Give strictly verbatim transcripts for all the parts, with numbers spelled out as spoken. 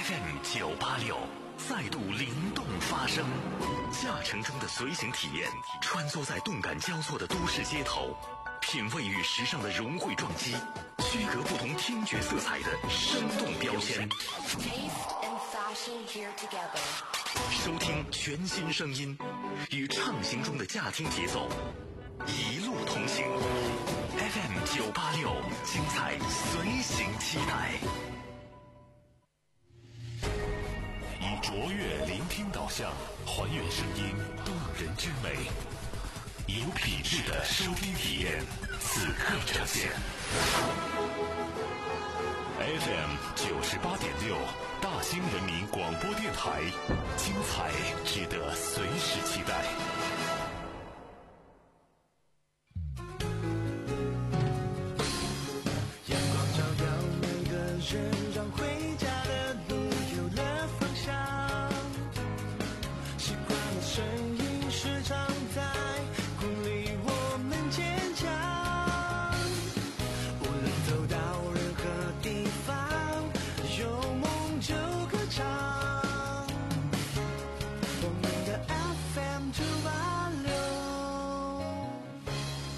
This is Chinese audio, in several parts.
F M 九八六再度灵动发声，驾乘中的随行体验，穿梭在动感交错的都市街头，品味与时尚的融汇撞击，区隔不同听觉色彩的生动标签。收听全新声音，与畅行中的驾听节奏，一路同行。F M 九八六，精彩随行期待。以卓越聆听导向，还原声音动人之美，有品质的收听体验，此刻呈现。F M 九十八点六，大兴人民广播电台，精彩值得随时期待。 阳光照耀每个人，让回家的路有了方向。习惯了声音时常在鼓励我们坚强。无论走到任何地方，有梦就歌唱。我们的 F M 九八六。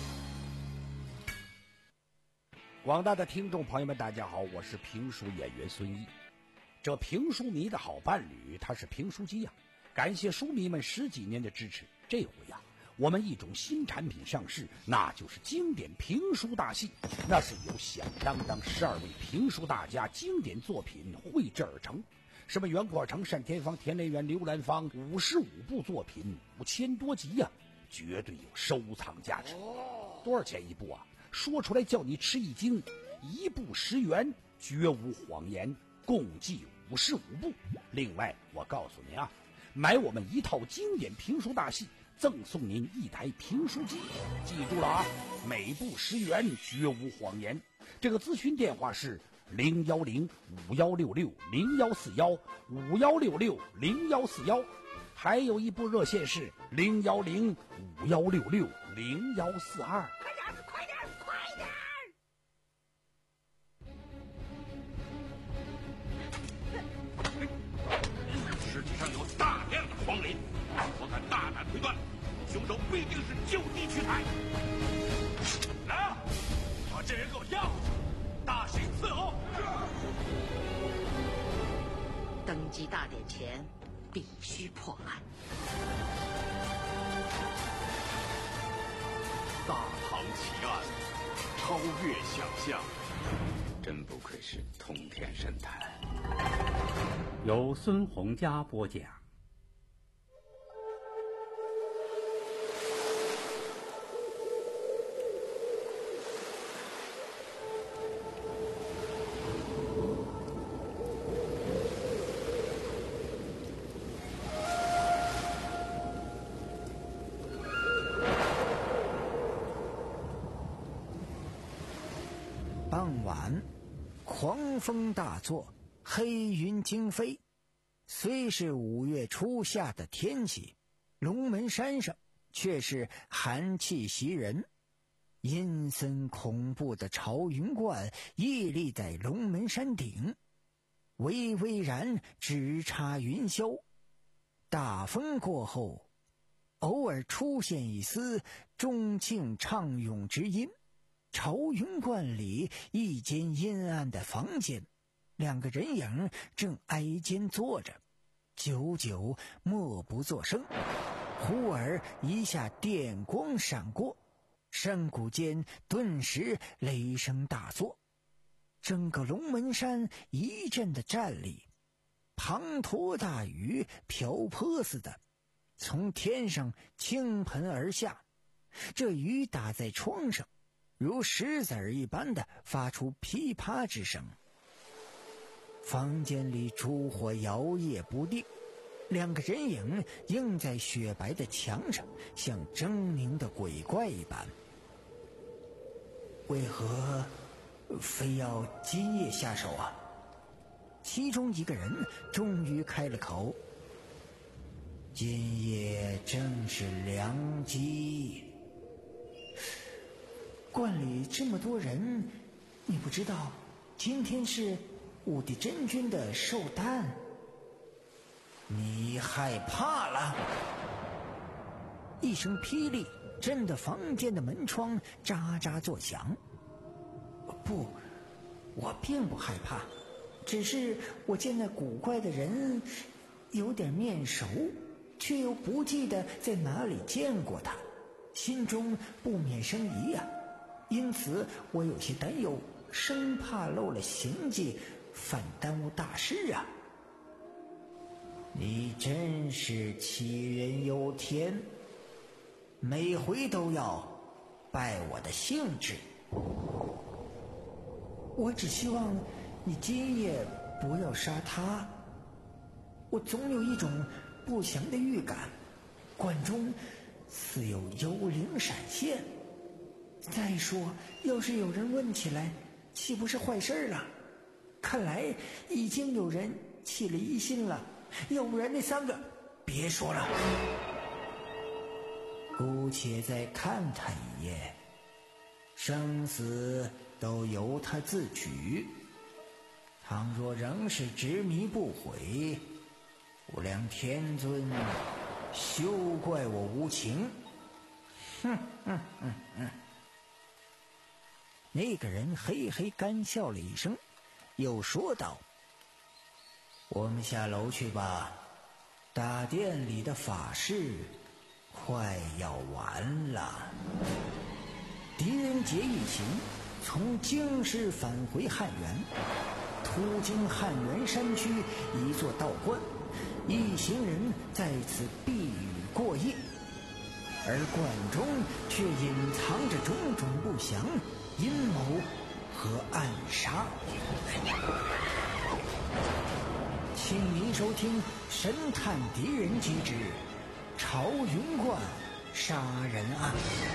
广大的听众朋友们，大家好，我是评书演员孙一。这评书迷的好伴侣，他是评书机呀、啊。感谢书迷们十几年的支持，这回呀、啊，我们一种新产品上市，那就是经典评书大戏。那是由响当当十二位评书大家经典作品绘制而成，什么袁阔成、单田芳、田连元、刘兰芳，五十五部作品，五千多集呀、啊，绝对有收藏价值。多少钱一部啊？说出来叫你吃一惊，一部十元，绝无谎言，共计五十五部。另外，我告诉您啊，买我们一套经典评书大戏，赠送您一台评书机。记住了啊，每部十元，绝无谎言。这个咨询电话是零幺零五幺六六零幺四幺五幺六六零幺四幺，还有一部热线是零幺零五幺六六零幺四二。 快点，快点，快点！ 尸体上有大量的黄磷，我敢大胆推断，凶手必定是就地取材。来啊，把这人给我押回去，大刑伺候。 登基大典前必须破案。 大唐奇案，超越想象， 真不愧是通天神探。 由孙洪佳播讲。 傍晚，狂风大作，黑云惊飞。虽是五月初夏的天气，龙门山上却是寒气袭人。阴森恐怖的朝云观屹立在龙门山顶，巍巍然直插云霄。大风过后，偶尔出现一丝钟磬唱咏之音。朝云观里一间阴暗的房间，两个人影正挨肩坐着，久久默不作声。忽而一下电光闪过，山谷间顿时雷声大作，整个龙门山一阵的战栗，滂沱大雨瓢泼似的从天上倾盆而下。这雨打在窗上，如石子儿一般的发出噼啪之声。房间里烛火摇曳不定，两个人影映在雪白的墙上，像狰狞的鬼怪一般。为何非要今夜下手啊？其中一个人终于开了口：今夜正是良机。观里这么多人，你不知道今天是武帝真君的寿诞。你害怕了？一声霹雳震得房间的门窗喳喳作响。不，我并不害怕，只是我见那古怪的人有点面熟，却又不记得在哪里见过他，心中不免生疑啊。因此我有些担忧，生怕漏了行迹，反耽误大事啊。你真是杞人忧天，每回都要败我的兴致。我只希望你今夜不要杀他。我总有一种不祥的预感，馆中似有幽灵闪现。再说，要是有人问起来，岂不是坏事了？看来已经有人起了疑心了，要不然那三个……别说了，姑且再看他一眼，生死都由他自取。倘若仍是执迷不悔，无量天尊休怪我无情。哼哼哼哼！那个人嘿嘿干笑了一声，又说道：我们下楼去吧，大殿里的法事快要完了。狄仁杰一行从京师返回汉源，途经汉源山区一座道观，一行人在此避雨过夜，而观中却隐藏着种种不祥、阴谋和暗杀。请您收听《神探狄仁杰之朝云观杀人案》。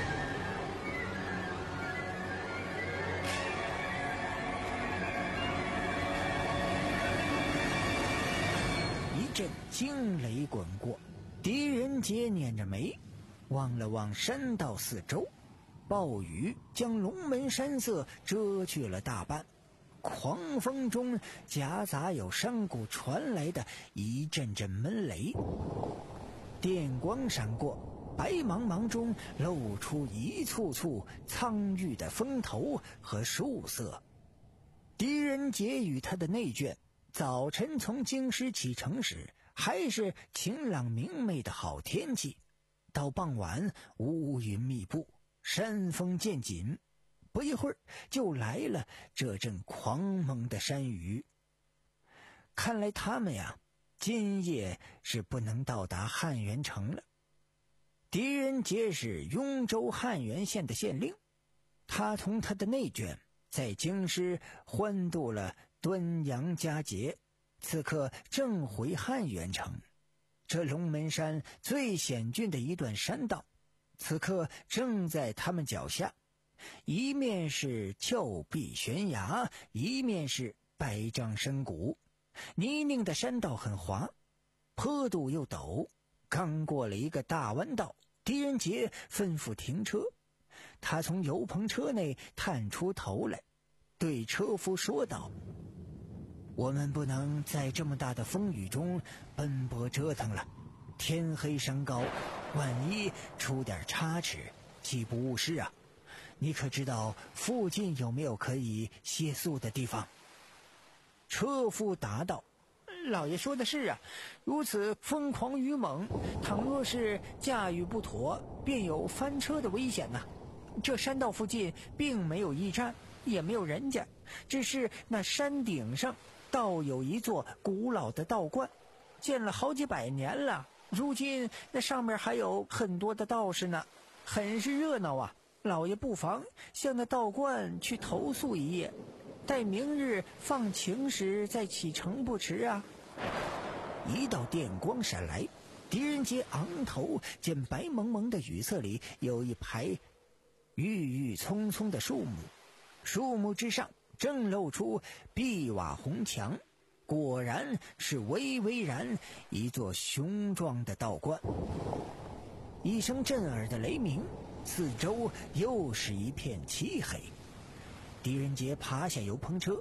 一阵惊雷滚过，狄仁杰捻着眉望了望山道四周，暴雨将龙门山色遮去了大半，狂风中夹杂有山谷传来的一阵阵闷雷，电光闪过，白茫茫中露出一簇簇苍郁的峰头和树色。狄仁杰与他的内眷早晨从京师启程时还是晴朗明媚的好天气，到傍晚乌云密布，山风渐紧，不一会儿就来了这阵狂猛的山雨。看来他们呀，今夜是不能到达汉源城了。狄仁杰是雍州汉源县的县令，他同他的内眷在京师欢度了端阳佳节，此刻正回汉源城。这龙门山最险峻的一段山道，此刻正在他们脚下，一面是峭壁悬崖，一面是百丈深谷，泥泞的山道很滑，坡度又陡。刚过了一个大弯道，狄仁杰吩咐停车。他从油棚车内探出头来，对车夫说道：我们不能在这么大的风雨中奔波折腾了，天黑山高，万一出点差池，岂不误事啊？你可知道附近有没有可以歇宿的地方？车夫答道：老爷说的是啊，如此疯狂雨猛，倘若是驾驭不妥，便有翻车的危险呐、啊。这山道附近并没有驿站，也没有人家，只是那山顶上倒有一座古老的道观，建了好几百年了，如今那上面还有很多的道士呢，很是热闹啊。老爷不妨向那道观去投宿一夜，待明日放晴时再启程不迟啊。一道电光闪来，狄仁杰昂头见白蒙蒙的雨色里有一排郁郁葱葱的树木，树木之上正露出碧瓦红墙，果然是巍巍然一座雄壮的道观。一声震耳的雷鸣，四周又是一片漆黑。狄仁杰爬下油棚车，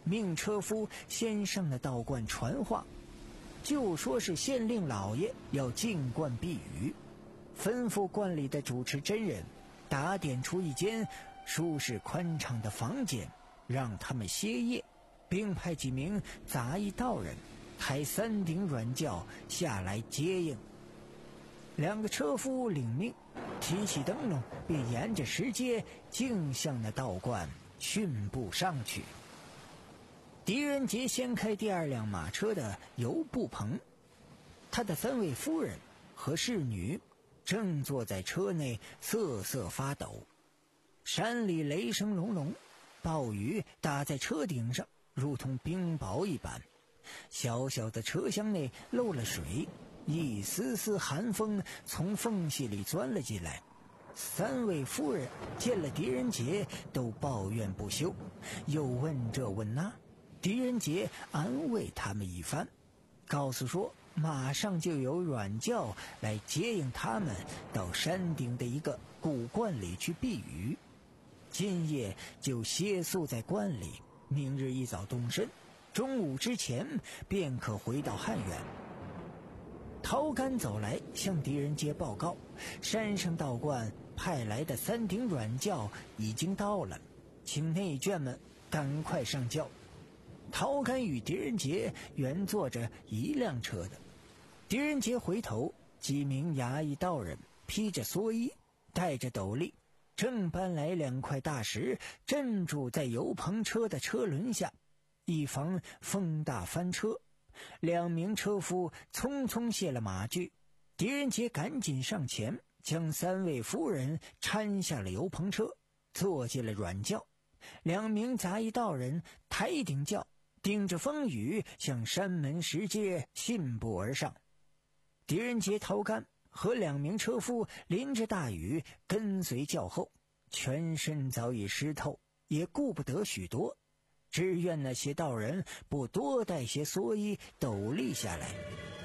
命车夫先上了道观传话，就说是县令老爷要进观避雨，吩咐观里的主持真人打点出一间舒适宽敞的房间，让他们歇业，并派几名杂役道人抬三顶软轿下来接应。两个车夫领命，提起灯笼，便沿着石阶径向那道观训步上去。狄仁杰先开第二辆马车的油布棚，他的三位夫人和侍女正坐在车内瑟瑟发抖。山里雷声隆隆，暴雨打在车顶上，如同冰雹一般。小小的车厢内漏了水，一丝丝寒风从缝隙里钻了进来。三位夫人见了狄仁杰都抱怨不休，又问这问那。狄仁杰安慰他们一番，告诉说马上就有软轿来接应他们到山顶的一个古观里去避雨，今夜就歇宿在观里，明日一早动身，中午之前便可回到汉源。陶干走来向狄仁杰报告，山上道观派来的三顶软轿已经到了，请内眷们赶快上轿。陶干与狄仁杰原坐着一辆车的。狄仁杰回头，几名衙役道人披着蓑衣，戴着斗笠，正搬来两块大石镇住在油棚车的车轮下，以防风大翻车。两名车夫匆匆卸了马具，狄仁杰赶紧上前将三位夫人搀下了油棚车，坐进了软轿。两名杂役道人抬顶轿，顶着风雨向山门石阶信步而上。狄仁杰、陶干和两名车夫淋着大雨跟随轿后，全身早已湿透，也顾不得许多，只愿那些道人不多带些蓑衣斗笠下来。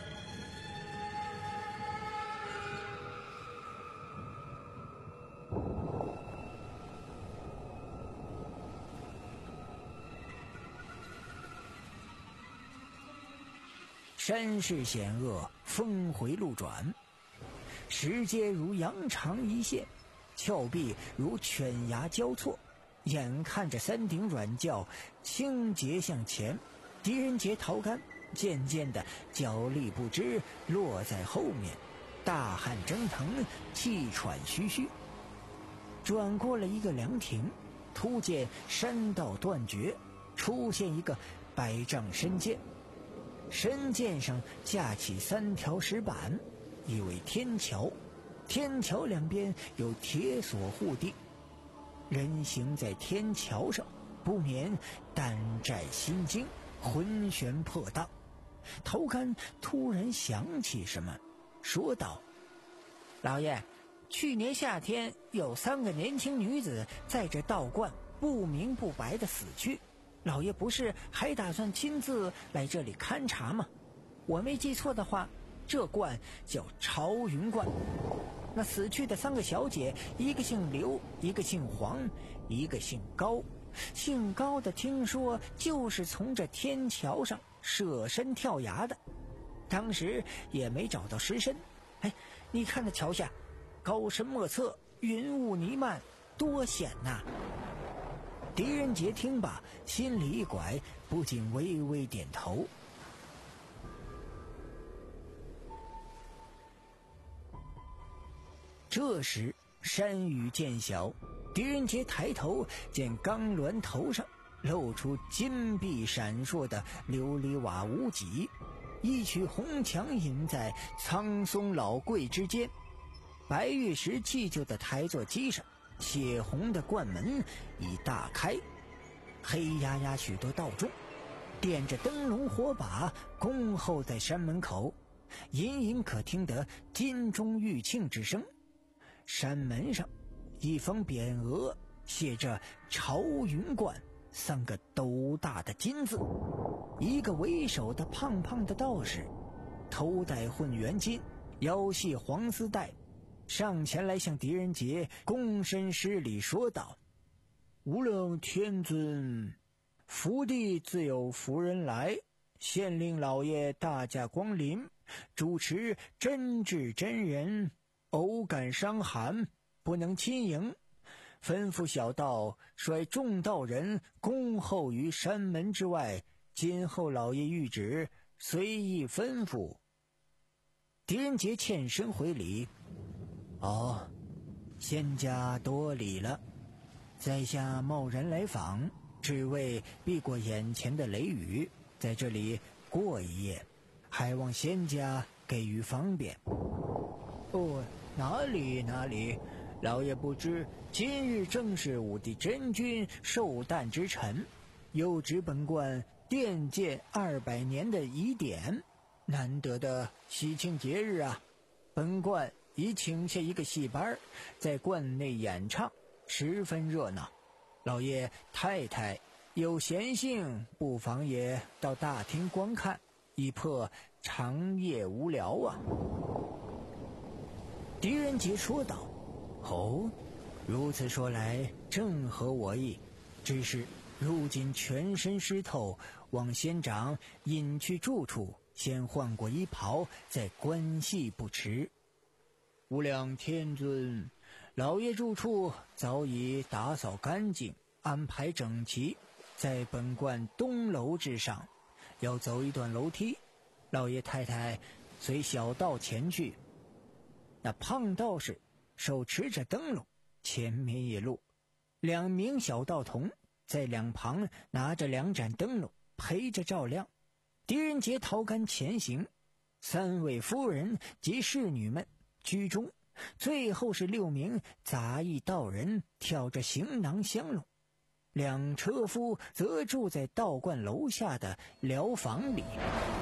山势险恶，峰回路转，石阶如羊肠一线，峭壁如犬牙交错。眼看着三顶软轿倾斜向前，狄仁杰、陶干渐渐的脚力不支，落在后面，大汗蒸腾，气喘吁吁。转过了一个凉亭，突见山道断绝，出现一个百丈深涧，深涧上架起三条石板，以为天桥，天桥两边有铁锁护地。人行在天桥上，不免胆战心惊，魂旋魄荡。陶干突然想起什么，说道：老爷，去年夏天有三个年轻女子在这道观不明不白的死去，老爷不是还打算亲自来这里勘察吗？我没记错的话，这观叫朝云观。那死去的三个小姐，一个姓刘，一个姓黄，一个姓高。姓高的听说就是从这天桥上舍身跳崖的，当时也没找到尸身。哎，你看那桥下高深莫测，云雾弥漫，多险呐！狄仁杰听罢，心里一拐，不禁微微点头。这时山雨渐小，狄仁杰抬头见钢峦头上露出金碧闪烁的琉璃瓦屋脊，一曲红墙隐在苍松老桂之间。白玉石砌就的台座机上，血红的冠门已大开，黑压压许多道众点着灯笼火把恭候在山门口，隐隐可听得金钟玉磬之声。山门上一方匾额写着朝云观三个斗大的金字，一个为首的胖胖的道士，头戴混元巾，腰系黄丝带，上前来向狄仁杰躬身施礼说道：无量天尊福地自有福人来，县令老爷大驾光临，主持真挚真人，偶感伤寒，不能亲迎，吩咐小道率众道人恭候于山门之外，今后老爷谕旨，随意吩咐。狄仁杰欠身回礼，哦，仙家多礼了，在下贸然来访，只为避过眼前的雷雨，在这里过一夜，还望仙家给予方便。哦，哪里哪里，老爷不知今日正是武帝真君寿诞之辰，又值本观殿建二百年的仪典，难得的喜庆节日啊！本观已请下一个戏班，在观内演唱，十分热闹。老爷太太有闲性，不妨也到大厅观看，以破长夜无聊啊。狄仁杰说道：哦，如此说来正合我意，只是如今全身湿透，望仙长隐去住处，先换过衣袍，再观戏不迟。无量天尊，老爷住处早已打扫干净，安排整齐，在本观东楼之上，要走一段楼梯，老爷太太随小道前去。那胖道士手持着灯笼，前面一路，两名小道童在两旁拿着两盏灯笼陪着照亮。狄仁杰逃杆前行，三位夫人及侍女们居中，最后是六名杂役道人挑着行囊香笼，两车夫则住在道观楼下的寮房里。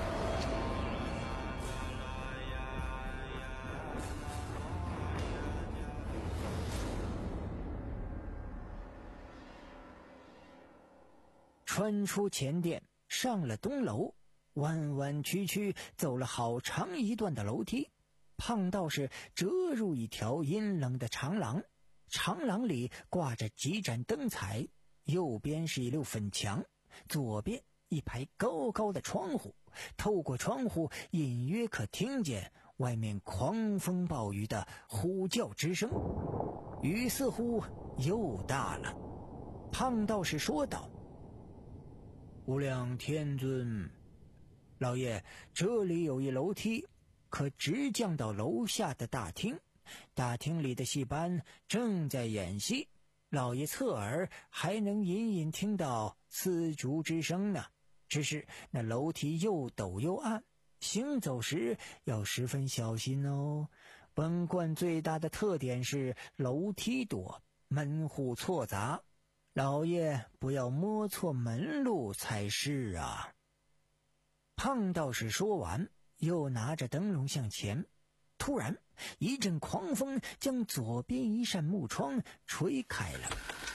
穿出前殿，上了东楼，弯弯曲曲走了好长一段的楼梯，胖道士折入一条阴冷的长廊，长廊里挂着几盏灯彩，右边是一溜粉墙，左边一排高高的窗户，透过窗户隐约可听见外面狂风暴雨的呼叫之声，雨似乎又大了。胖道士说道：无量天尊，老爷，这里有一楼梯，可直降到楼下的大厅，大厅里的戏班正在演戏，老爷侧耳还能隐隐听到丝竹之声呢。只是那楼梯又陡又暗，行走时要十分小心哦。本观最大的特点是楼梯多，门户错杂，老爷不要摸错门路才是啊。胖道士说完，又拿着灯笼向前，突然一阵狂风将左边一扇木窗吹开了，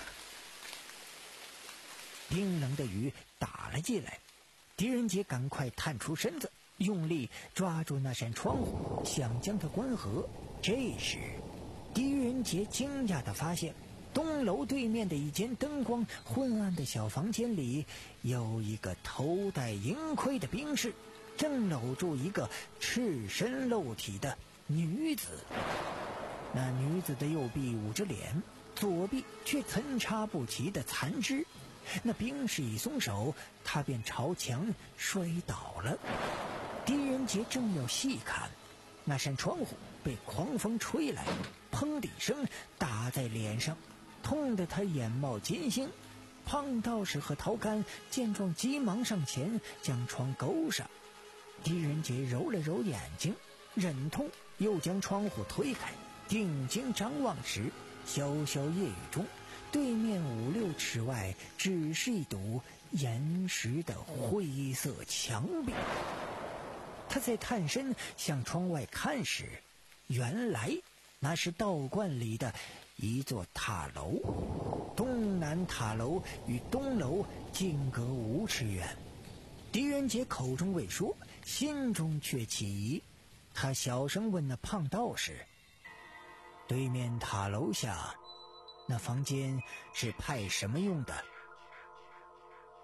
冰冷的雨打了进来。狄仁杰赶快探出身子，用力抓住那扇窗户，想将它关合。这时狄仁杰惊讶地发现，东楼对面的一间灯光昏暗的小房间里，有一个头戴银盔的兵士，正搂住一个赤身露体的女子。那女子的右臂捂着脸，左臂却参差不齐的残肢。那兵士一松手，他便朝墙摔倒了。狄仁杰正要细看，那扇窗户被狂风吹来，砰的一声打在脸上，痛得他眼冒金星。胖道士和陶干见状急忙上前将窗勾上。狄仁杰揉了揉眼睛，忍痛又将窗户推开，定睛张望时，潇潇夜雨中，对面五六尺外只是一堵岩石的灰色墙壁。他在探身向窗外看时，原来那是道观里的一座塔楼，东南塔楼与东楼间隔五尺远。狄仁杰口中未说，心中却起疑。他小声问那胖道士：对面塔楼下那房间是派什么用的？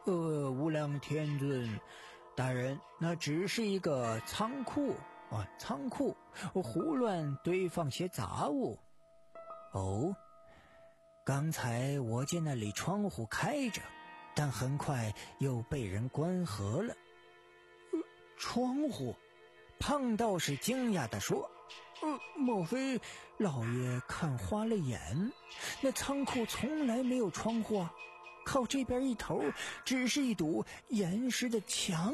呃，无量天尊，大人，那只是一个仓库啊，仓库，胡乱堆放些杂物。哦，刚才我见那里窗户开着，但很快又被人关合了。呃、窗户？胖道士惊讶地说：“呃，莫非老爷看花了眼？那仓库从来没有窗户啊，靠这边一头只是一堵岩石的墙。”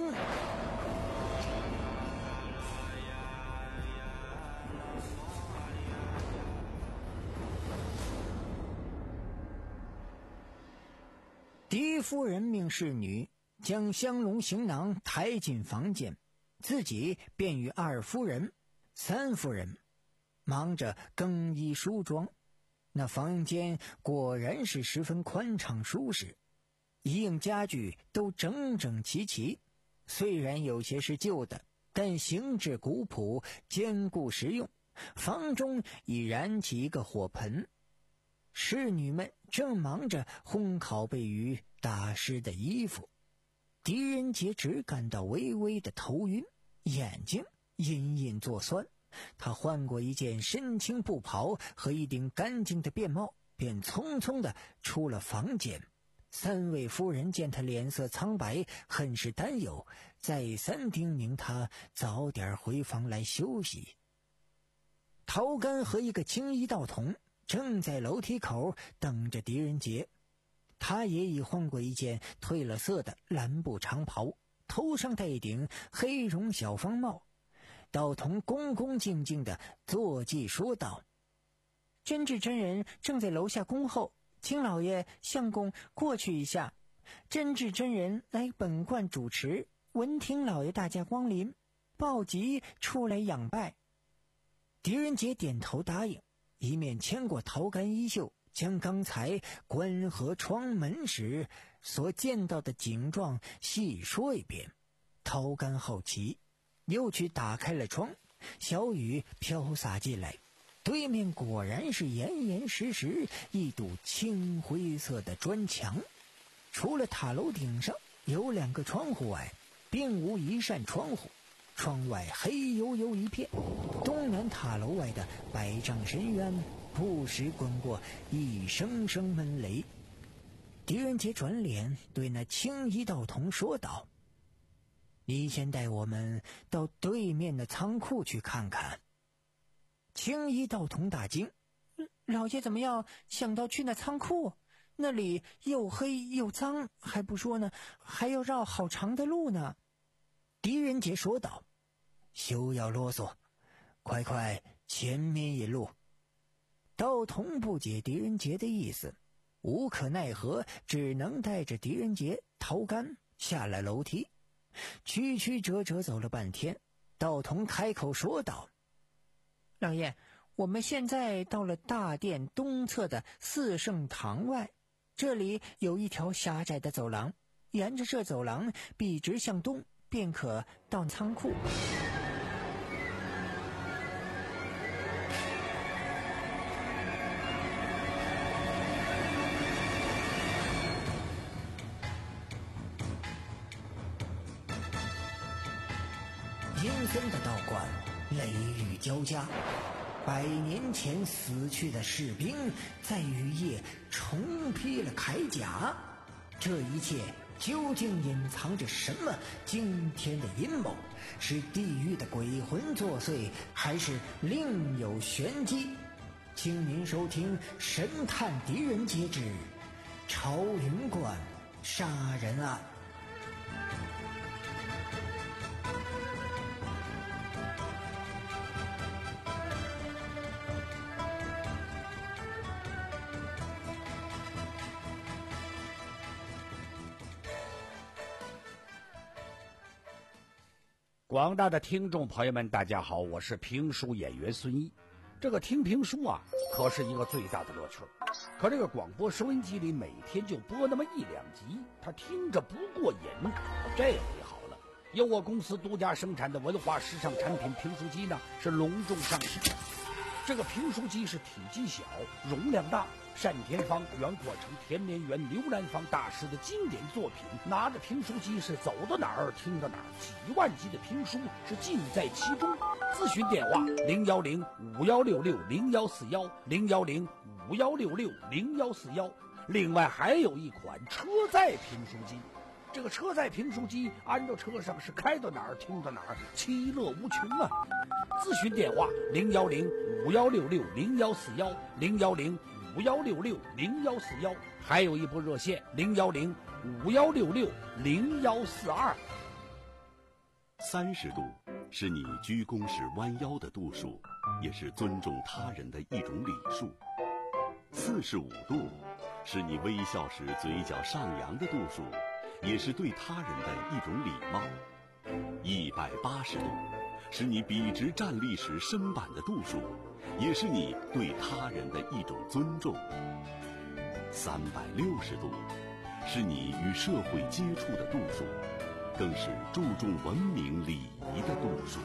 狄夫人命侍女将香笼行囊抬进房间，自己便与二夫人、三夫人忙着更衣梳妆。那房间果然是十分宽敞舒适，一应家具都整整齐齐，虽然有些是旧的，但形制古朴，坚固实用。房中已燃起一个火盆，侍女们正忙着烘烤被雨打湿的衣服。狄仁杰只感到微微的头晕，眼睛隐隐作酸。他换过一件深青布袍和一顶干净的便帽，便匆匆地出了房间。三位夫人见他脸色苍白，很是担忧，再三叮咛他早点回房来休息。陶干和一个青衣道童正在楼梯口等着狄仁杰，他也已换过一件褪了色的蓝布长袍，头上戴一顶黑绒小方帽。道童恭恭敬敬地坐骑说道：“真智真人正在楼下恭候，请老爷相公过去一下。真智真人来本观主持，闻听老爷大驾光临，抱疾出来仰拜。”狄仁杰点头答应，一面牵过陶干衣袖，将刚才关合窗门时所见到的景状细说一遍。陶干好奇，又去打开了窗，小雨飘洒进来，对面果然是严严实实一堵青灰色的砖墙，除了塔楼顶上有两个窗户外，并无一扇窗户，窗外黑黝黝一片。东南塔楼外的百丈深渊不时滚过一声声闷雷。狄仁杰转脸对那青衣道童说道：“你先带我们到对面的仓库去看看。”青衣道童大惊：“老爷怎么样想到去那仓库？那里又黑又脏，还不说呢，还要绕好长的路呢。”狄仁杰说道：“休要啰嗦，快快前面引路。”道童不解狄仁杰的意思，无可奈何，只能带着狄仁杰、陶干下了楼梯。曲曲折折走了半天，道童开口说道：“老爷，我们现在到了大殿东侧的四圣堂外，这里有一条狭窄的走廊，沿着这走廊笔直向东，便可到仓库。”阴森的道观，雷雨交加，百年前死去的士兵在雨夜重披了铠甲。这一切究竟隐藏着什么惊天的阴谋？是地狱的鬼魂作祟，还是另有玄机？请您收听《神探狄仁杰之朝云观杀人案》。 广大的听众朋友们，大家好，我是评书演员孙一。这个听评书啊，可是一个最大的乐趣。可这个广播收音机里每天就播那么一两集，他听着不过瘾。这回好了，由我公司独家生产的文化时尚产品评书机呢，是隆重上市。 这个评书机是体积小，容量大。单田芳、袁阔成、田连元、刘兰芳大师的经典作品，拿着评书机是走到哪儿听到哪儿，几万集的评书是尽在其中。咨询电话零幺零五幺六六零幺四幺零幺零五幺六六零幺四幺。另外还有一款车载评书机，这个车载评书机安到车上是开到哪儿听到哪儿，其乐无穷啊！咨询电话零幺零五幺六六零幺四幺零幺零五幺六六零幺四幺，还有一部热线零幺零五幺六六零幺四二。 三十度是你鞠躬时弯腰的度数，也是尊重他人的一种礼数。四十五度是你微笑时嘴角上扬的度数，也是对他人的一种礼貌。一百八十度是你笔直站立时身板的度数，也是你对他人的一种尊重。三百六十度是你与社会接触的度数，更是注重文明礼仪的度数。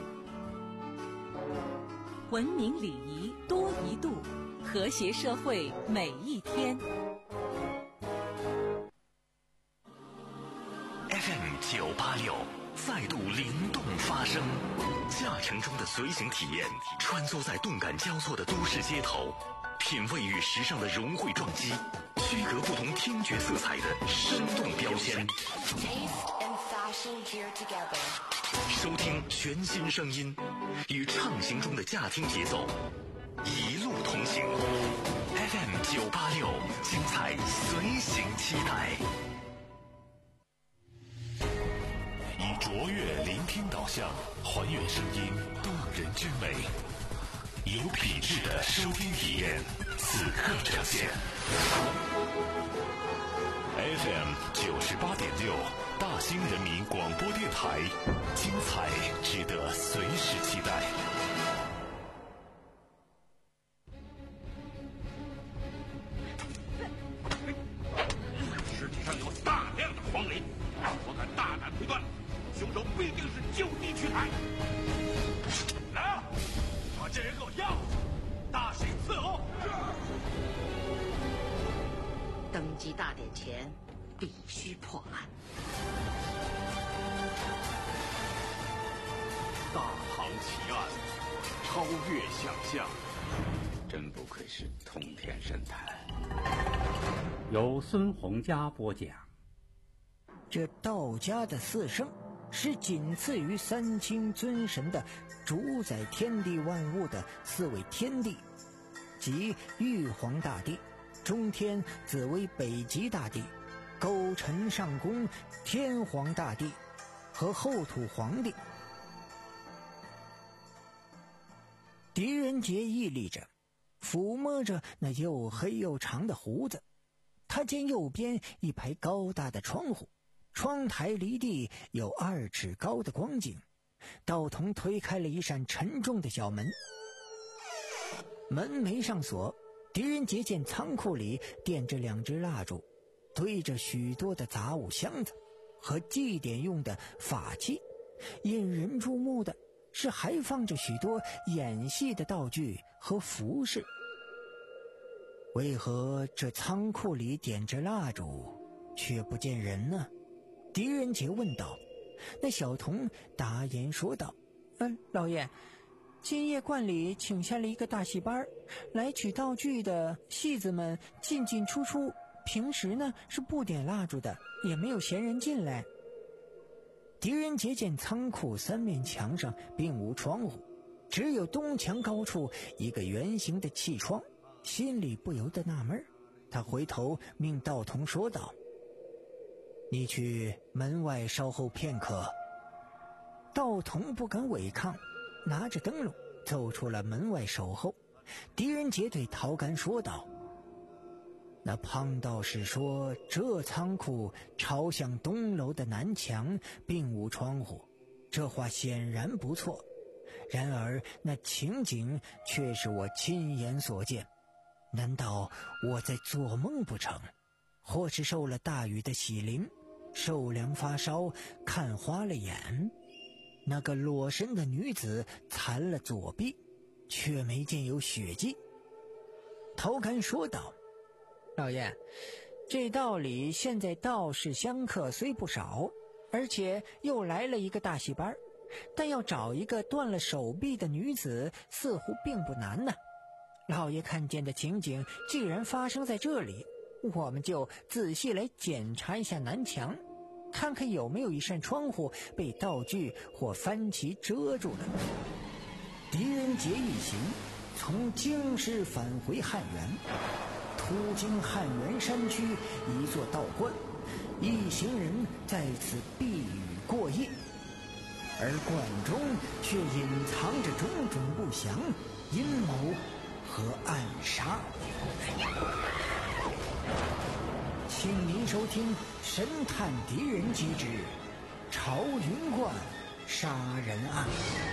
文明礼仪多一度，和谐社会每一天。 F M 九八六再度灵动发声，驾乘中的随行体验，穿梭在动感交错的都市街头，品味与时尚的融汇撞击，区隔不同听觉色彩的生动标签。收听全新声音，与畅行中的驾听节奏，一路同行。F M 九八六，精彩随行期待。以卓越聆听导向，还原声音动人之美，有品质的收听体验，此刻呈现。F M 九十八点六，大兴人民广播电台，精彩值得随时期待。 尸体上有大量的黄磷，我敢大胆推断，凶手必定是就地取材。来啊，把这人给我押回去，大刑伺候。 登基大典前必须破案。 大唐奇案，超越想象，真不愧是通天神坛。 由孙洪佳播讲。 这道家的四圣是仅次于三清尊神的主宰天地万物的四位天帝，即玉皇大帝、中天紫微北极大帝、勾陈上宫天皇大帝和后土皇帝。狄仁杰屹立着，抚摸着那又黑又长的胡子。他见右边一排高大的窗户，窗台离地有二尺高的光景。道童推开了一扇沉重的小门，门没上锁。狄仁杰见仓库里点着两支蜡烛，堆着许多的杂物箱子和祭典用的法器，引人注目的是还放着许多演戏的道具和服饰。为何这仓库里点着蜡烛却不见人呢？狄仁杰问道。那小童答言说道：嗯，老爷，今夜观里请下了一个大戏班，来取道具的戏子们进进出出，平时呢是不点蜡烛的，也没有闲人进来。狄仁杰见仓库三面墙上并无窗户，只有东墙高处一个圆形的气窗，心里不由得纳闷。他回头命道童说道：你去门外稍后片刻。道童不敢违抗，拿着灯笼走出了门外守候。狄仁杰对陶干说道：那胖道士说这仓库朝向东楼的南墙并无窗户，这话显然不错，然而那情景却是我亲眼所见，难道我在做梦不成？或是受了大雨的洗淋，受凉发烧，看花了眼。那个裸身的女子残了左臂， 却没见有血迹。头干说道：老爷，这道里现在道士香客虽不少，而且又来了一个大戏班，但要找一个断了手臂的女子似乎并不难呢。老爷看见的情景既然发生在这里，我们就仔细来检查一下南墙，看看有没有一扇窗户被道具或幡旗遮住了。狄仁杰一行从京师返回汉源，途经汉源山区一座道观，一行人在此避雨过夜，而观中却隐藏着种种不祥阴谋和暗杀。请您收听神探狄仁杰之朝云观杀人案。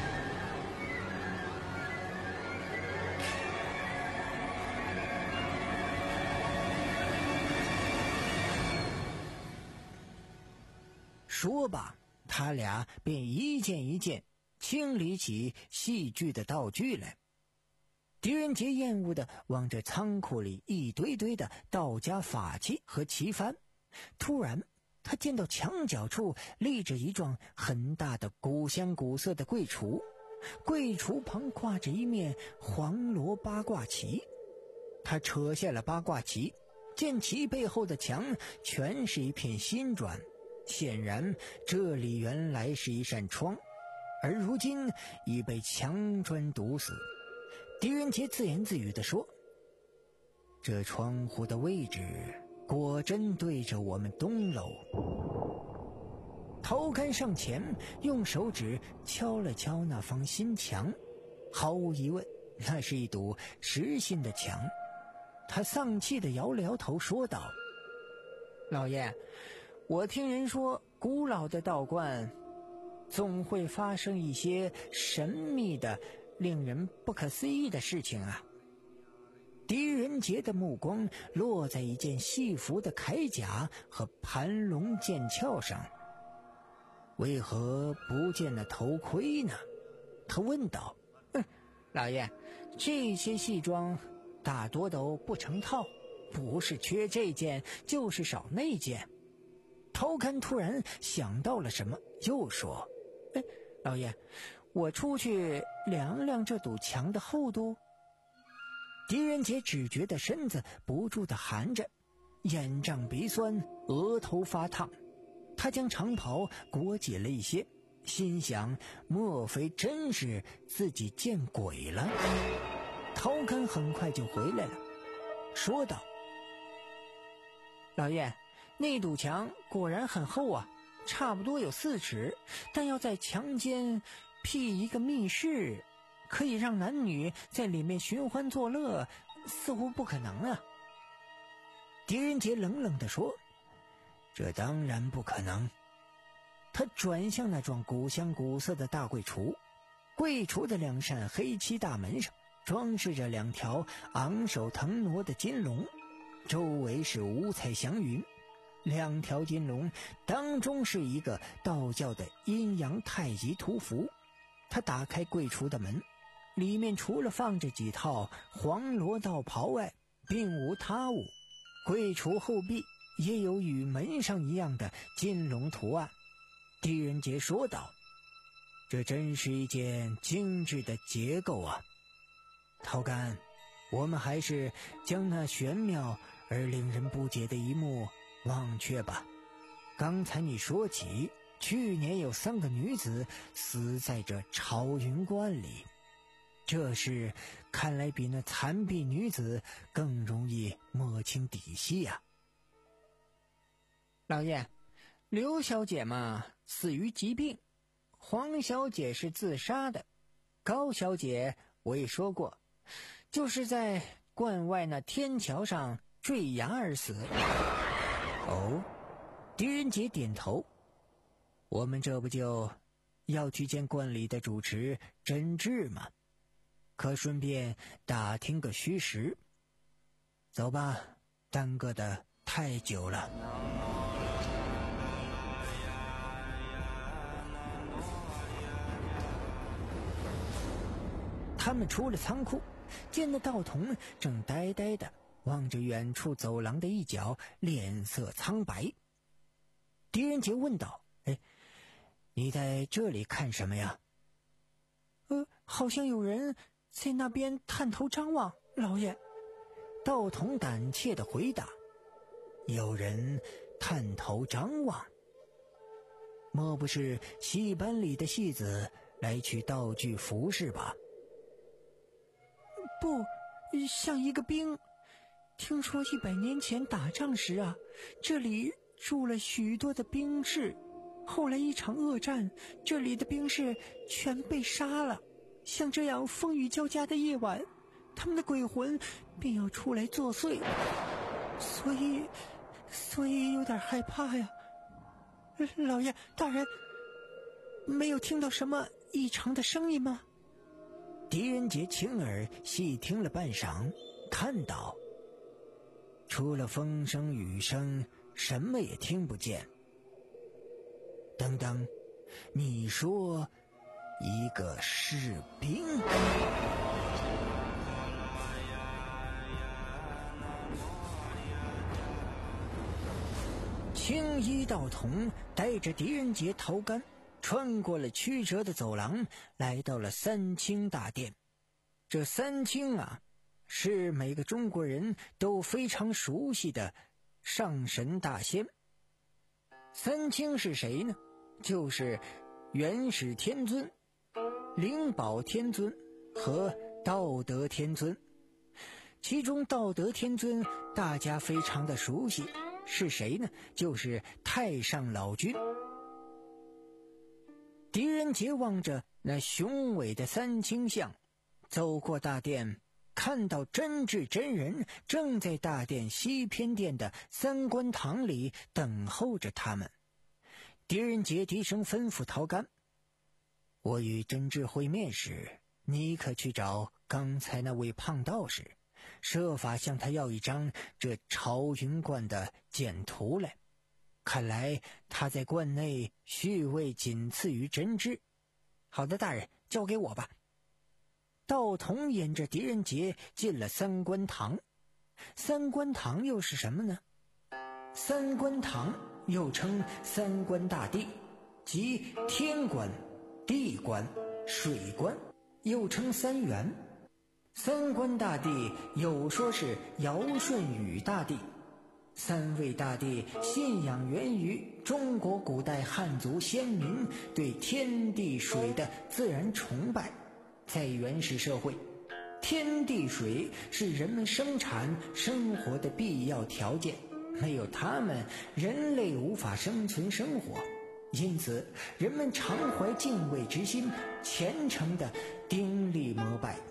说罢，他俩便一件一件清理起戏剧的道具来。狄仁杰厌恶地望着仓库里一堆堆的道家法器和旗幡，突然他见到墙角处立着一幢很大的古香古色的柜橱，柜橱旁挂着一面黄罗八卦旗。他扯下了八卦旗，见其背后的墙全是一片新砖，显然这里原来是一扇窗，而如今已被墙砖堵死。狄仁杰自言自语地说：这窗户的位置果真对着我们东楼。头干上前用手指敲了敲那方新墙，毫无疑问那是一堵实心的墙。他丧气地摇了摇头说道：老爷，我听人说古老的道观总会发生一些神秘的令人不可思议的事情啊。狄仁杰的目光落在一件戏服的铠甲和盘龙剑鞘上。为何不见那头盔呢？他问道。嗯，老爷，这些戏装大多都不成套，不是缺这件就是少那件。头干突然想到了什么，又说：哎，老爷，我出去量量这堵墙的厚度。狄仁杰只觉得身子不住地寒着，眼胀鼻酸，额头发烫。他将长袍裹紧了一些，心想莫非真是自己见鬼了。头干很快就回来了，说道：老爷，那堵墙果然很厚啊，差不多有四尺，但要在墙间辟一个密室，可以让男女在里面寻欢作乐，似乎不可能啊。狄仁杰冷冷地说：这当然不可能。他转向那幢古香古色的大柜橱，柜橱的两扇黑漆大门上装饰着两条昂首腾挪的金龙，周围是五彩祥云。两条金龙当中是一个道教的阴阳太极图符。他打开柜橱的门，里面除了放着几套黄罗道袍外并无他物。柜橱后壁也有与门上一样的金龙图案。狄仁杰说道：这真是一件精致的结构啊。头干，我们还是将那玄妙而令人不解的一幕忘却吧。刚才你说起去年有三个女子死在这朝云观里，这事看来比那残婢女子更容易摸清底细呀。老爷，刘小姐嘛死于疾病，黄小姐是自杀的，高小姐我也说过，就是在观外那天桥上坠崖而死。哦，狄仁杰点头。我们这不就要去见观里的主持真治吗？可顺便打听个虚实。走吧，耽搁的太久了。 他们出了仓库，见那道童正呆呆的望着远处走廊的一角，脸色苍白。狄仁杰问道：哎，你在这里看什么呀？呃，好像有人在那边探头张望，老爷。道童胆怯地回答：有人探头张望？莫不是戏班里的戏子来取道具服饰吧？不，像一个兵。听说一百年前打仗时啊，这里住了许多的兵士，后来一场恶战，这里的兵士全被杀了。像这样风雨交加的夜晚，他们的鬼魂便要出来作祟，所以所以有点害怕呀。老爷大人，没有听到什么异常的声音吗？狄仁杰亲耳细听了半晌，看到除了风声雨声，什么也听不见。等等，你说一个士兵？青衣道童带着狄仁杰逃干，穿过了曲折的走廊，来到了三清大殿。这三清啊，是每个中国人都非常熟悉的上神大仙。三清是谁呢？就是元始天尊、灵宝天尊和道德天尊。其中道德天尊大家非常的熟悉，是谁呢？就是太上老君。狄仁杰望着那雄伟的三清像，走过大殿，看到真智真人正在大殿西偏殿的三官堂里等候着他们。狄仁杰低声吩咐陶干：我与真智会面时，你可去找刚才那位胖道士，设法向他要一张这朝云观的简图来。看来他在观内序位仅次于真智。好的，大人，交给我吧。道童引着狄仁杰进了三官堂。三官堂又是什么呢？三官堂又称三官大帝，即天官、地官、水官，又称三元。三官大帝有说是尧舜禹大帝，三位大帝信仰源于中国古代汉族先民对天地水的自然崇拜。在原始社会，天地水是人们生产生活的必要条件，没有它们，人类无法生存生活。因此人们常怀敬畏之心，虔诚地顶礼膜拜。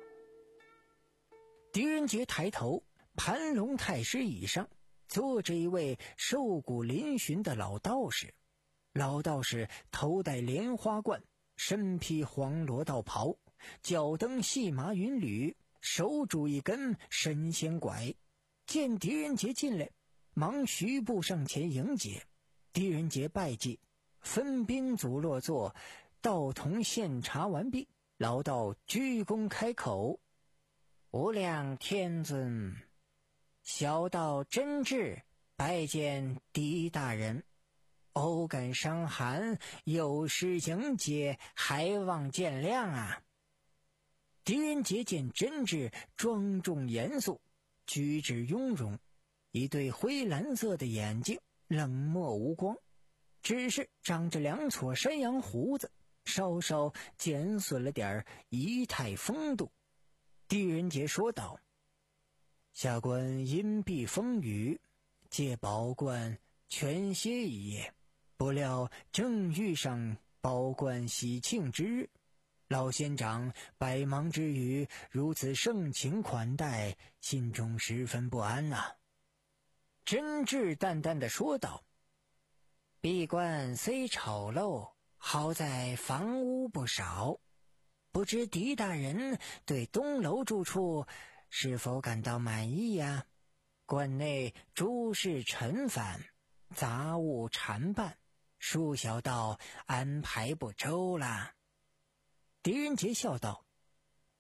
狄仁杰抬头，盘龙太师椅上坐着一位瘦骨嶙峋的老道士。老道士头戴莲花冠，身披黄罗道袍，脚蹬细麻云履，手拄一根神仙拐。见狄仁杰进来，忙徐步上前迎接。狄仁杰拜祭，分宾组落座，道童献茶完毕，老道鞠躬开口：无量天尊，小道真智拜见狄大人，偶感伤寒，有失迎接，还望见谅啊。狄仁杰见真智庄重严肃，举止雍容，一对灰蓝色的眼睛冷漠无光，只是长着两撮山羊胡子，稍稍减损了点仪态风度。狄仁杰说道：下官因避风雨，借宝冠全歇一夜，不料正遇上宝冠喜庆之日，老仙长百忙之余如此盛情款待，心中十分不安啊。真智淡淡地说道：闭关虽丑陋，好在房屋不少，不知狄大人对东楼住处是否感到满意呀？关内诸事陈繁，杂物缠办，恕小道安排不周啦。狄仁杰笑道：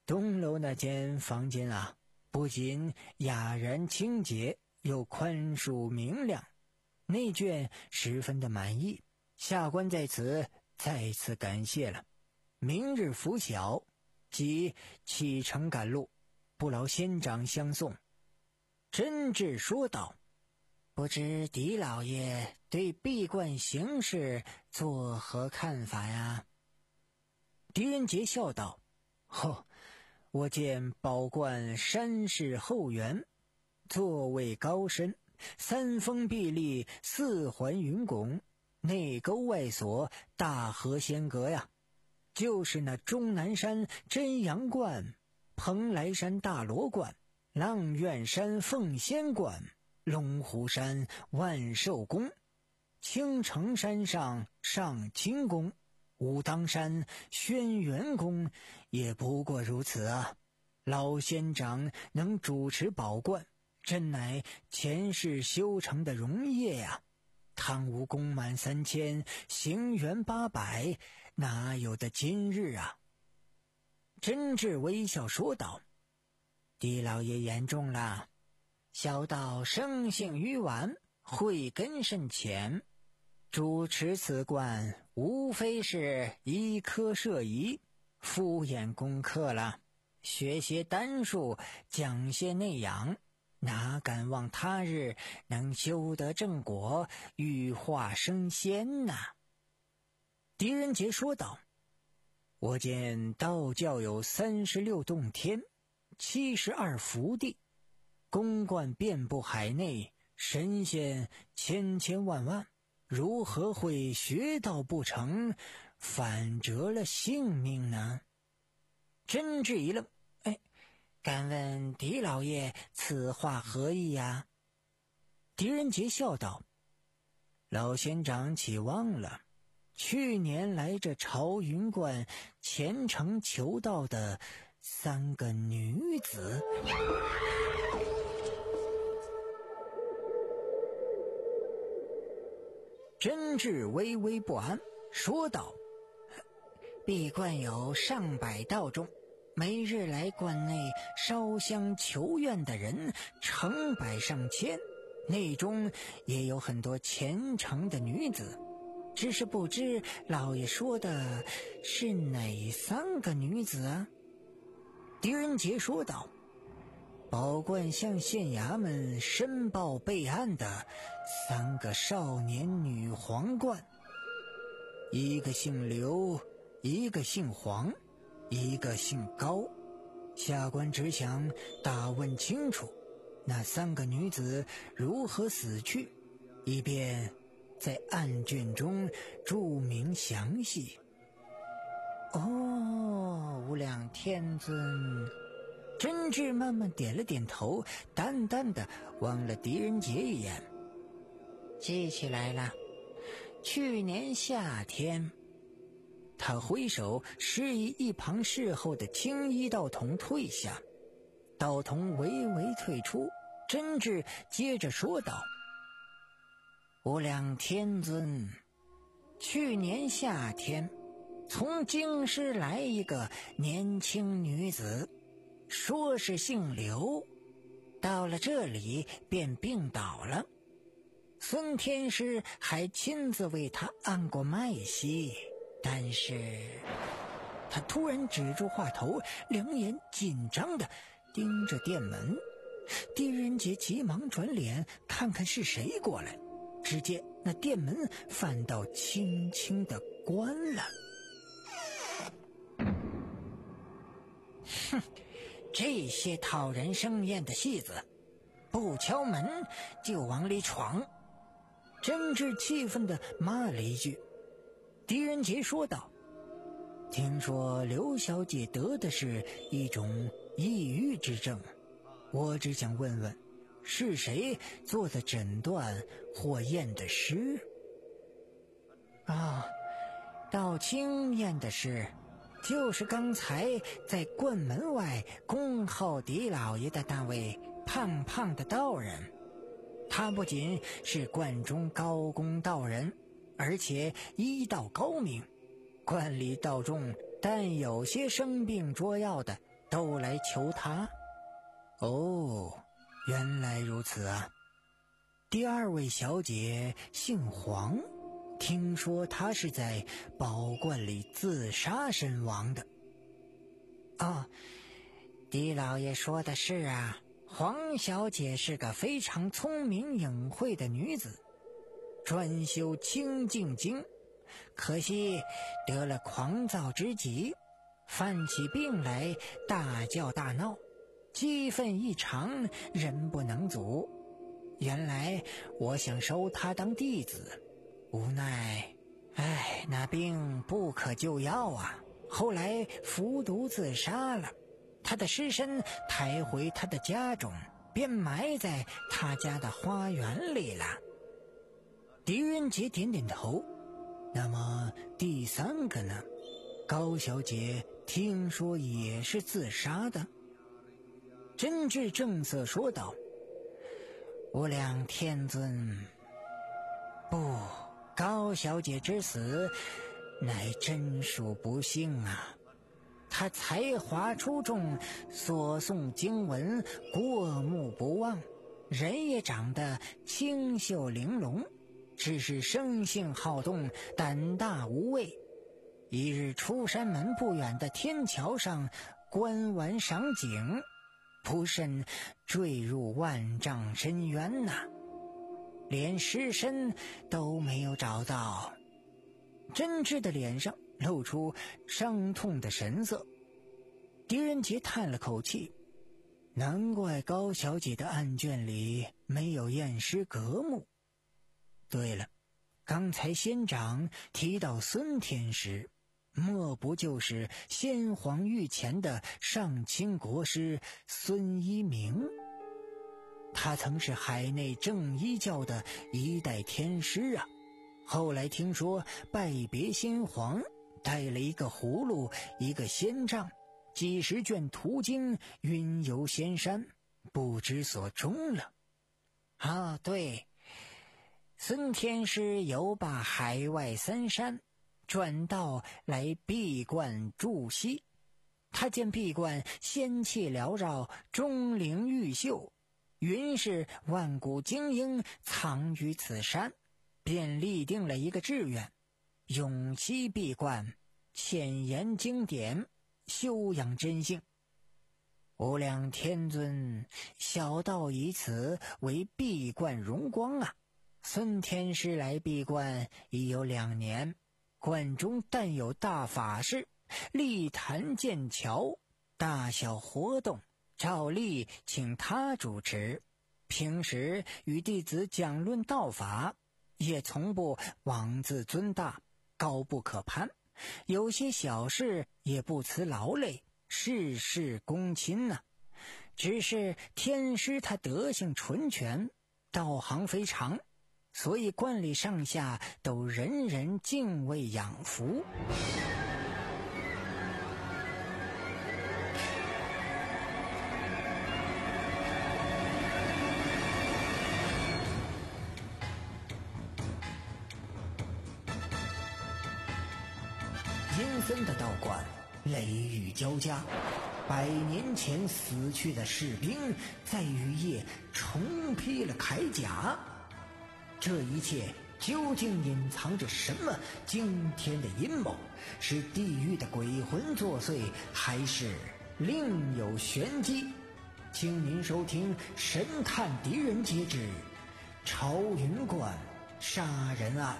东楼那间房间啊，不仅雅然清洁，又宽恕明亮，内眷十分的满意。下官在此再次感谢了。明日拂晓即启程赶路，不劳仙长相送。真挚说道：不知狄老爷对闭关行事作何看法呀？狄仁杰笑道：哦，我见宝观山势后园，座位高深，三峰壁立，四环云拱，内沟外锁，大河仙阁呀，就是那终南山真阳观、蓬莱山大罗观、阆苑山凤仙观、龙虎山万寿宫、青城山上上清宫、武当山轩辕宫，也不过如此啊。老仙长能主持宝观，真乃前世修成的荣业呀。汤武功满三千，行元八百，哪有的今日啊？真挚微笑说道：狄老爷言重了，小道生性愚顽，慧根甚浅，主持此观无非是医科设仪，敷衍功课了，学些丹术，讲些内养，哪敢望他日能修得正果，羽化升仙呐？狄仁杰说道：我见道教有三十六洞天，七十二福地，宫观遍布海内，神仙千千万万，如何会学道不成，反折了性命呢？真挚一愣，哎，敢问狄老爷此话何意呀？狄仁杰笑道：老仙长岂忘了去年来这朝云观虔诚求道的三个女子？真挚微微不安，说道：闭观有上百道众，每日来观内烧香求愿的人成百上千，内中也有很多虔诚的女子，只是不知老爷说的是哪三个女子啊？狄仁杰说道：宝观向县衙门申报备案的三个少年女皇冠，一个姓刘，一个姓黄，一个姓高。下官只想打问清楚那三个女子如何死去，以便在案卷中注明详细。哦，无量天尊。真挚慢慢点了点头，淡淡的望了狄仁杰一眼。记起来了，去年夏天。他挥手示意一旁侍候的青衣道童退下，道童微微退出。真挚接着说道：无量天尊，去年夏天从京师来一个年轻女子，说是姓刘，到了这里便病倒了。孙天师还亲自为他按过脉息，但是他突然止住话头，两眼紧张地盯着店门。狄仁杰急忙转脸看看是谁过来，只见那店门反倒轻轻地关了。哼，这些讨人生厌的戏子，不敲门就往里闯。真挚气愤地骂了一句。狄仁杰说道：听说刘小姐得的是一种抑郁之症，我只想问问，是谁做的诊断或验的尸？啊，道清验的尸就是刚才在观门外恭候狄老爷的那位胖胖的道人。他不仅是观中高公道人，而且医道高明，观里道中但有些生病捉药的都来求他。哦，原来如此啊。第二位小姐姓黄，听说她是在宝观里自杀身亡的。哦，狄老爷说的是啊，黄小姐是个非常聪明隐晦的女子，专修清净经，可惜得了狂躁之疾，犯起病来大叫大闹，激愤异常，人不能阻。原来我想收她当弟子，无奈唉，那病不可救药啊，后来服毒自杀了。他的尸身抬回他的家中，便埋在他家的花园里了。狄仁杰点点头。那么第三个呢？高小姐听说也是自杀的。真挚正色说道：无量天尊，不，高小姐之死乃真属不幸啊。她才华出众，所诵经文过目不忘，人也长得清秀玲珑，只是生性好动，胆大无畏。一日出山门不远的天桥上观玩赏景，不慎坠入万丈深渊呐、啊，连尸身都没有找到。真挚的脸上露出伤痛的神色。狄仁杰叹了口气，难怪高小姐的案卷里没有验尸格目。对了，刚才仙长提到孙天师，莫不就是先皇御前的上清国师孙一鸣？他曾是海内正一教的一代天师啊，后来听说拜别先皇，带了一个葫芦，一个仙杖，几十卷图经，云游仙山，不知所终了。啊，对，孙天师游罢海外三山，转道来闭关筑西。他见闭关仙气缭绕，钟灵毓秀，云是万古精英藏于此山，便立定了一个志愿，永息闭关，浅研经典，修养真性。无量天尊，小道以此为闭关荣光啊！孙天师来闭关已有两年，关中但有大法事，立坛建桥，大小活动照例请他主持。平时与弟子讲论道法，也从不妄自尊大，高不可攀。有些小事也不辞劳累，事事躬亲呐、啊。只是天师他德性纯全，道行非常，所以观里上下都人人敬畏仰服。阴森的道观，雷雨交加，百年前死去的士兵在雨夜重披了铠甲。这一切究竟隐藏着什么惊天的阴谋？是地狱的鬼魂作祟，还是另有玄机？请您收听《神探狄仁杰之朝云观杀人案》。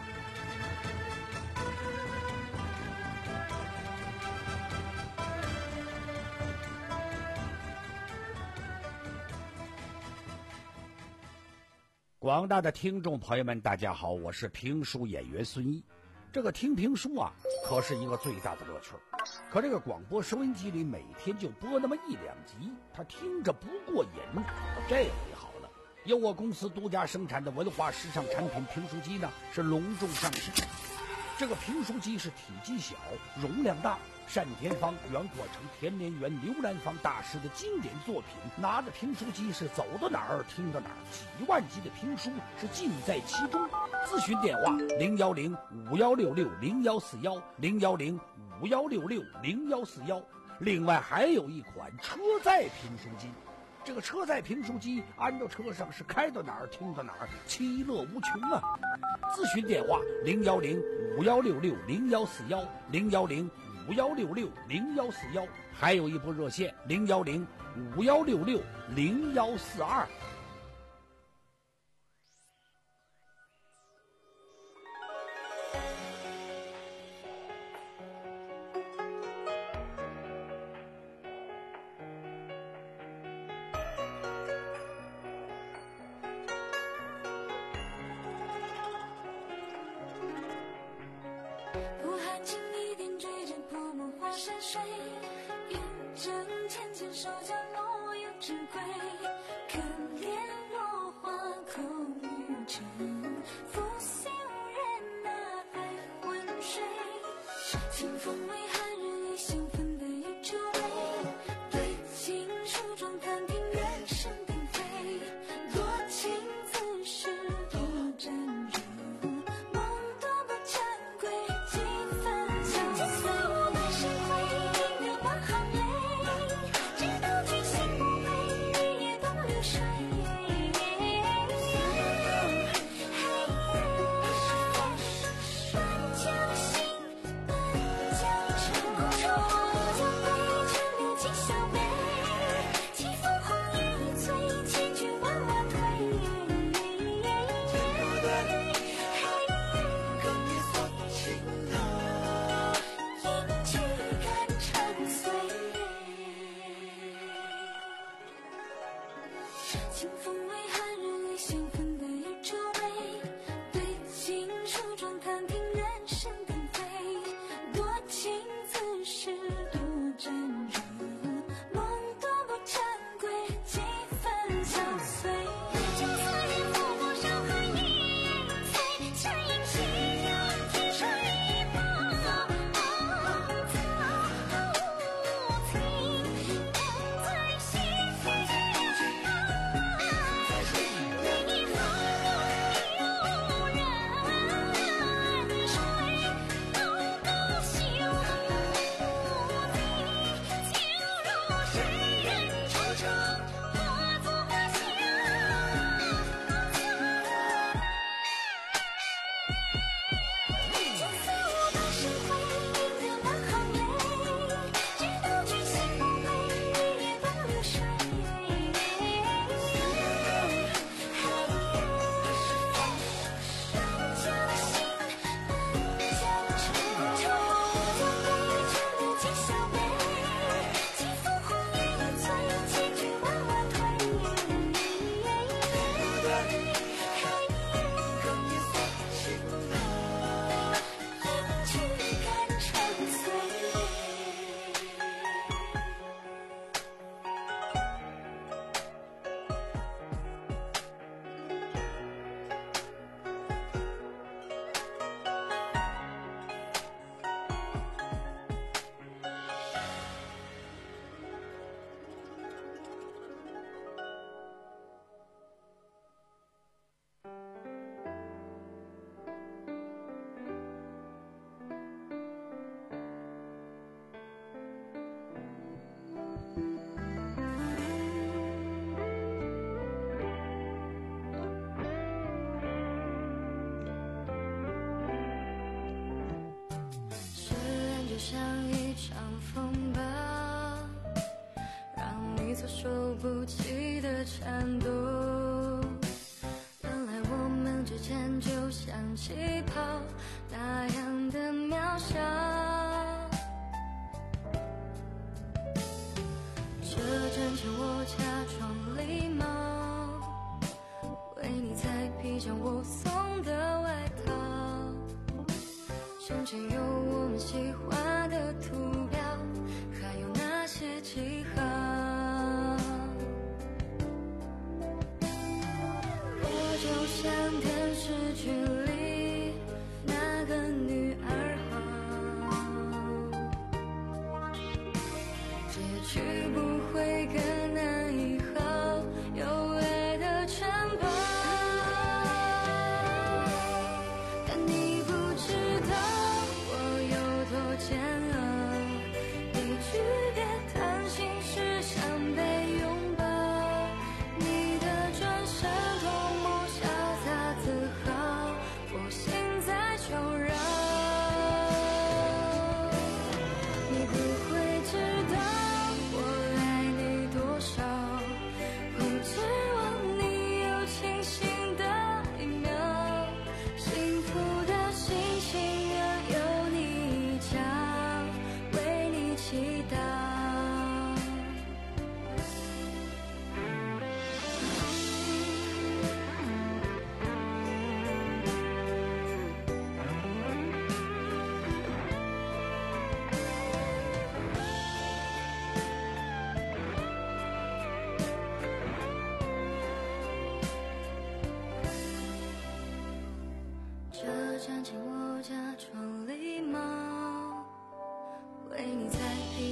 广大的听众朋友们，大家好，我是评书演员孙一。这个听评书啊，可是一个最大的乐趣。可这个广播收音机里每天就播那么一两集，他听着不过瘾。这回好了，由我公司独家生产的文化时尚产品评书机呢，是隆重上市。这个评书机是体积小，容量大，单田芳、袁国成、田连元、刘兰芳大师的经典作品，拿着评书机是走到哪儿听到哪儿，几万集的评书是尽在其中。咨询电话零幺零五幺六六零幺四幺零幺零五幺六六零幺四幺， 另外还有一款车载评书机。这个车载评书机安到车上是开到哪儿听到哪儿，其乐无穷啊！咨询电话零幺零五幺六六零幺四幺零幺零五幺六六零幺四幺，还有一部热线零幺零五幺六六零幺四二。 措手不及的颤抖，原来我们之间就像气泡那样的渺小。这阵前我假装礼貌，为你才披上我送的外套，胸前有我们喜欢的图标，还有那些记号。我就像电视剧里那个女二号，结局不会更难以后有爱的城堡，但你不知道我有多煎熬，一句别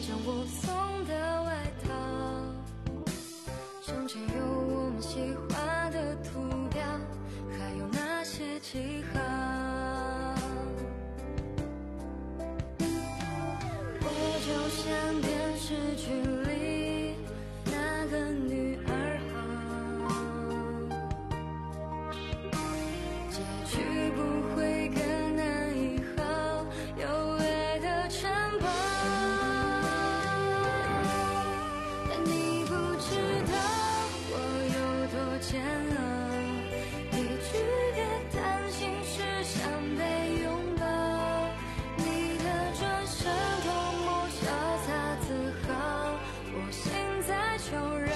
张我送的外套，中间有我们喜欢的图标，还有那些记号。我就像电视剧里那个女二号，结局不会更难以好，有爱的城堡。但你不知道我有多煎熬，一句别担心是想被拥抱，你的转身多么潇洒自豪，我心在求饶。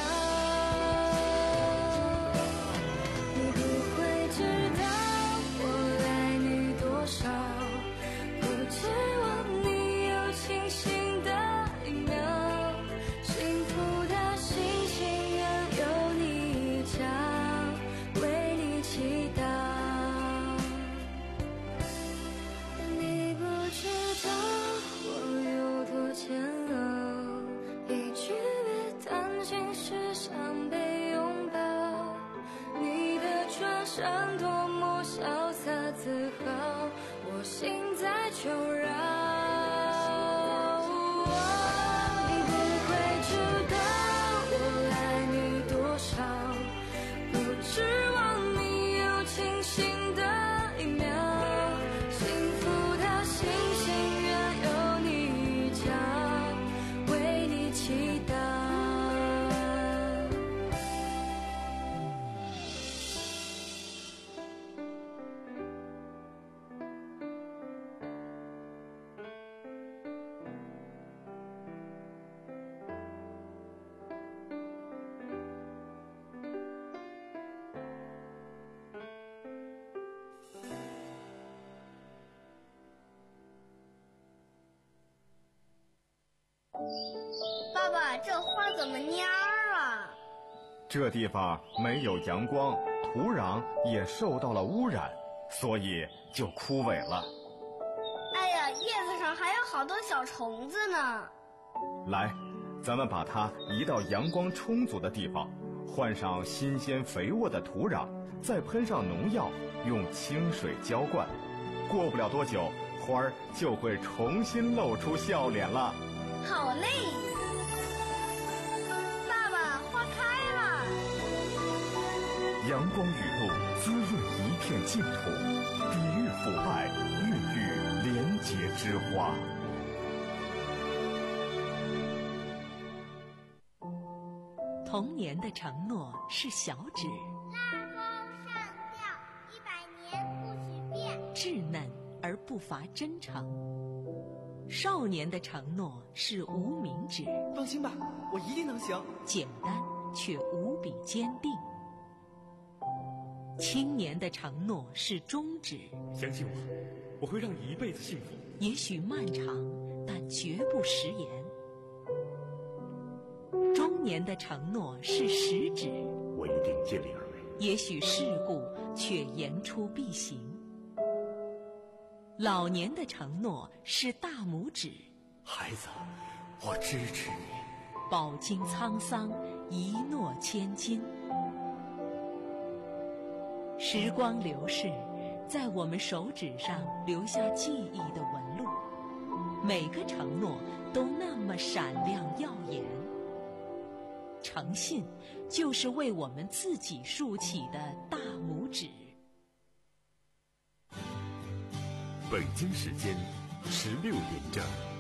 你不会知道我爱你多少，不指望你有清醒的一秒，幸福的星星愿有你一角，为你祈祷。你不知道我有多煎熬，一句别担心是想被拥抱，你的转身多么潇洒自豪，我心在求饶。你不会知道我爱你多少，不指望你有清醒的一秒，幸福的星星愿有你一角，为你祈祷。 爸爸，这花怎么蔫儿啊？ 这地方没有阳光，土壤也受到了污染，所以就枯萎了。 哎呀，叶子上还有好多小虫子呢。 来，咱们把它移到阳光充足的地方，换上新鲜肥沃的土壤，再喷上农药，用清水浇灌。过不了多久，花儿就会重新露出笑脸了。 好嘞！爸爸，花开了。 阳光雨露滋润一片净土，抵御腐败，孕育廉洁之花。 童年的承诺是小指， 拉钩上吊，一百年不许变， 稚嫩而不乏真诚。少年的承诺是无名指， 放心吧，我一定能行。 简单却无比坚定。青年的承诺是中指， 相信我，我会让你一辈子幸福。 也许漫长，但绝不食言。中年的承诺是食指， 我一定尽力而为。 也许世故，却言出必行。老年的承诺是大拇指， 孩子，我支持你。 饱经沧桑，一诺千金。时光流逝，在我们手指上留下记忆的纹路，每个承诺都那么闪亮耀眼。诚信就是为我们自己竖起的大拇指。 北京时间十六点整。